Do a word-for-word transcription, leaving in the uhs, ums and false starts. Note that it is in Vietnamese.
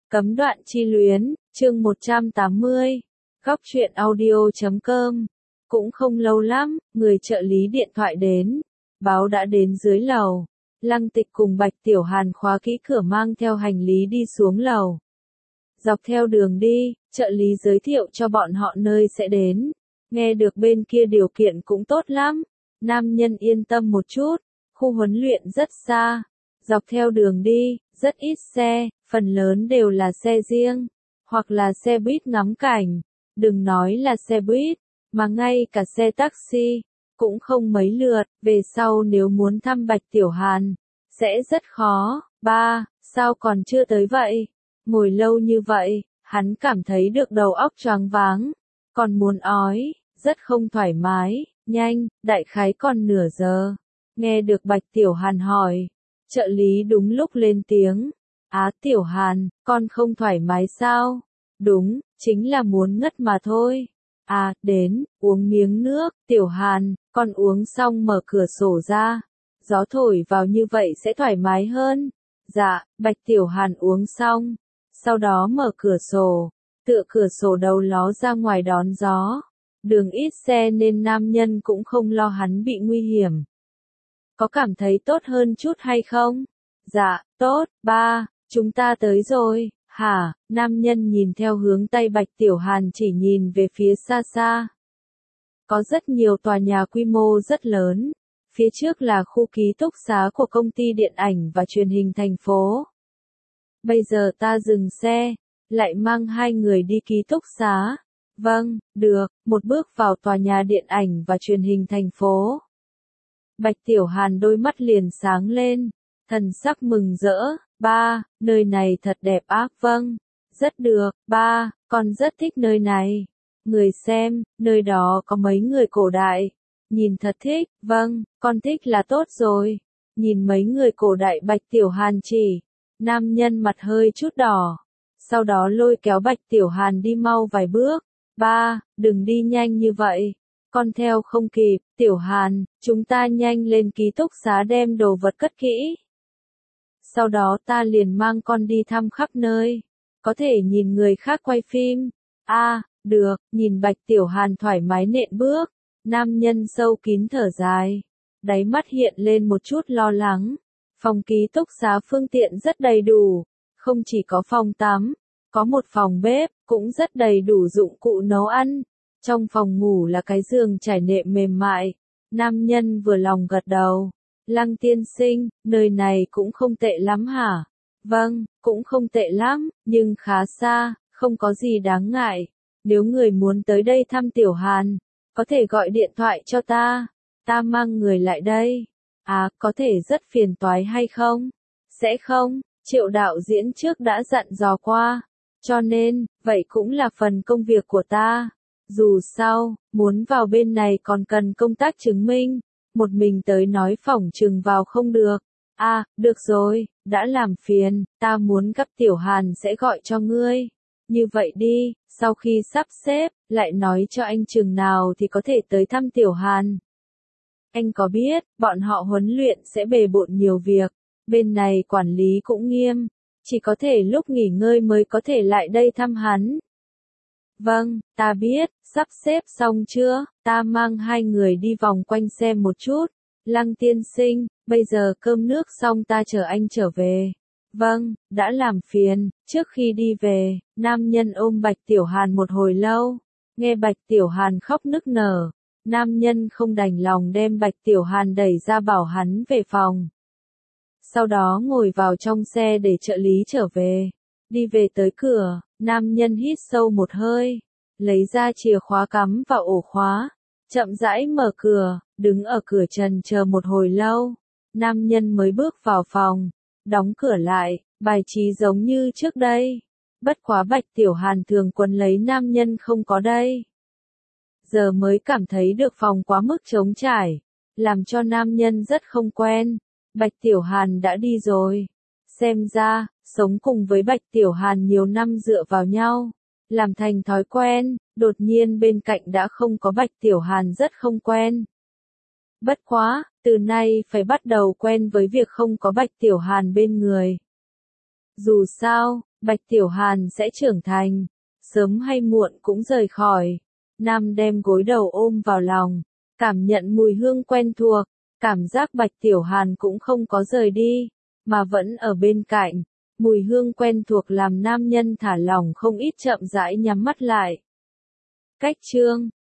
Cấm đoạn chi luyến, chương một trăm tám mươi. Góc truyện audio chấm com. Cũng không lâu lắm, người trợ lý điện thoại đến. Báo đã đến dưới lầu. Lăng Tịch cùng Bạch Tiểu Hàn khóa kỹ cửa mang theo hành lý đi xuống lầu. Dọc theo đường đi, trợ lý giới thiệu cho bọn họ nơi sẽ đến. Nghe được bên kia điều kiện cũng tốt lắm. Nam nhân yên tâm một chút. Khu huấn luyện rất xa. Dọc theo đường đi, rất ít xe, phần lớn đều là xe riêng, hoặc là xe buýt ngắm cảnh. Đừng nói là xe buýt, mà ngay cả xe taxi, cũng không mấy lượt. Về sau nếu muốn thăm Bạch Tiểu Hàn, sẽ rất khó. Ba, sao còn chưa tới vậy? Ngồi lâu như vậy, hắn cảm thấy được đầu óc choáng váng, còn muốn ói, rất không thoải mái. Nhanh, đại khái còn nửa giờ. Nghe được Bạch Tiểu Hàn hỏi, trợ lý đúng lúc lên tiếng. Á Tiểu Hàn, con không thoải mái sao? Đúng, chính là muốn ngất mà thôi. À, đến, uống miếng nước. Tiểu Hàn, con uống xong mở cửa sổ ra. Gió thổi vào như vậy sẽ thoải mái hơn. Dạ, Bạch Tiểu Hàn uống xong. Sau đó mở cửa sổ, tựa cửa sổ đầu ló ra ngoài đón gió. Đường ít xe nên nam nhân cũng không lo hắn bị nguy hiểm. Có cảm thấy tốt hơn chút hay không? Dạ, tốt. Ba, chúng ta tới rồi. Hả? Nam nhân nhìn theo hướng tay Bạch Tiểu Hàn chỉ nhìn về phía xa xa. Có rất nhiều tòa nhà quy mô rất lớn. Phía trước là khu ký túc xá của công ty điện ảnh và truyền hình thành phố. Bây giờ ta dừng xe, lại mang hai người đi ký túc xá. Vâng, được. Một bước vào tòa nhà điện ảnh và truyền hình thành phố. Bạch Tiểu Hàn đôi mắt liền sáng lên, thần sắc mừng rỡ. Ba, nơi này thật đẹp ác. Vâng, rất được. Ba, con rất thích nơi này. Người xem, nơi đó có mấy người cổ đại. Nhìn thật thích. Vâng, con thích là tốt rồi. Nhìn mấy người cổ đại. Bạch Tiểu Hàn chỉ. Nam nhân mặt hơi chút đỏ. Sau đó lôi kéo Bạch Tiểu Hàn đi mau vài bước. Ba, đừng đi nhanh như vậy. Con theo không kịp. Tiểu Hàn, chúng ta nhanh lên ký túc xá đem đồ vật cất kỹ. Sau đó ta liền mang con đi thăm khắp nơi. Có thể nhìn người khác quay phim. A, à, được. Nhìn Bạch Tiểu Hàn thoải mái nện bước. Nam nhân sâu kín thở dài. Đáy mắt hiện lên một chút lo lắng. Phòng ký túc xá phương tiện rất đầy đủ. Không chỉ có phòng tắm, có một phòng bếp, cũng rất đầy đủ dụng cụ nấu ăn. Trong phòng ngủ là cái giường trải nệm mềm mại. Nam nhân vừa lòng gật đầu. Lăng tiên sinh, nơi này cũng không tệ lắm hả? Vâng, cũng không tệ lắm, nhưng khá xa, không có gì đáng ngại. Nếu người muốn tới đây thăm Tiểu Hàn, có thể gọi điện thoại cho ta. Ta mang người lại đây. À, có thể rất phiền toái hay không? Sẽ không, Triệu đạo diễn trước đã dặn dò qua. Cho nên, vậy cũng là phần công việc của ta. Dù sao, muốn vào bên này còn cần công tác chứng minh. Một mình tới nói phỏng chừng vào không được. À, được rồi, đã làm phiền, ta muốn gặp Tiểu Hàn sẽ gọi cho ngươi. Như vậy đi, sau khi sắp xếp, lại nói cho anh chừng nào thì có thể tới thăm Tiểu Hàn. Anh có biết, bọn họ huấn luyện sẽ bề bộn nhiều việc. Bên này quản lý cũng nghiêm. Chỉ có thể lúc nghỉ ngơi mới có thể lại đây thăm hắn. Vâng, ta biết. Sắp xếp xong chưa? Ta mang hai người đi vòng quanh xem một chút. Lăng tiên sinh, bây giờ cơm nước xong ta chờ anh trở về. Vâng, đã làm phiền. Trước khi đi về, nam nhân ôm Bạch Tiểu Hàn một hồi lâu. Nghe Bạch Tiểu Hàn khóc nức nở. Nam nhân không đành lòng đem Bạch Tiểu Hàn đẩy ra bảo hắn về phòng. Sau đó ngồi vào trong xe để trợ lý trở về. Đi về tới cửa, nam nhân hít sâu một hơi. Lấy ra chìa khóa cắm vào ổ khóa. Chậm rãi mở cửa, đứng ở cửa trần chờ một hồi lâu. Nam nhân mới bước vào phòng. Đóng cửa lại, bài trí giống như trước đây. Bất quá Bạch Tiểu Hàn thường quấn lấy nam nhân không có đây. Giờ mới cảm thấy được phòng quá mức trống trải. Làm cho nam nhân rất không quen. Bạch Tiểu Hàn đã đi rồi. Xem ra, sống cùng với Bạch Tiểu Hàn nhiều năm dựa vào nhau. Làm thành thói quen, đột nhiên bên cạnh đã không có Bạch Tiểu Hàn rất không quen. Bất quá, từ nay phải bắt đầu quen với việc không có Bạch Tiểu Hàn bên người. Dù sao, Bạch Tiểu Hàn sẽ trưởng thành, sớm hay muộn cũng rời khỏi. Nam đem gối đầu ôm vào lòng, cảm nhận mùi hương quen thuộc, cảm giác Bạch Tiểu Hàn cũng không có rời đi, mà vẫn ở bên cạnh. Mùi hương quen thuộc làm nam nhân thả lỏng không ít, chậm rãi nhắm mắt lại. Cách chương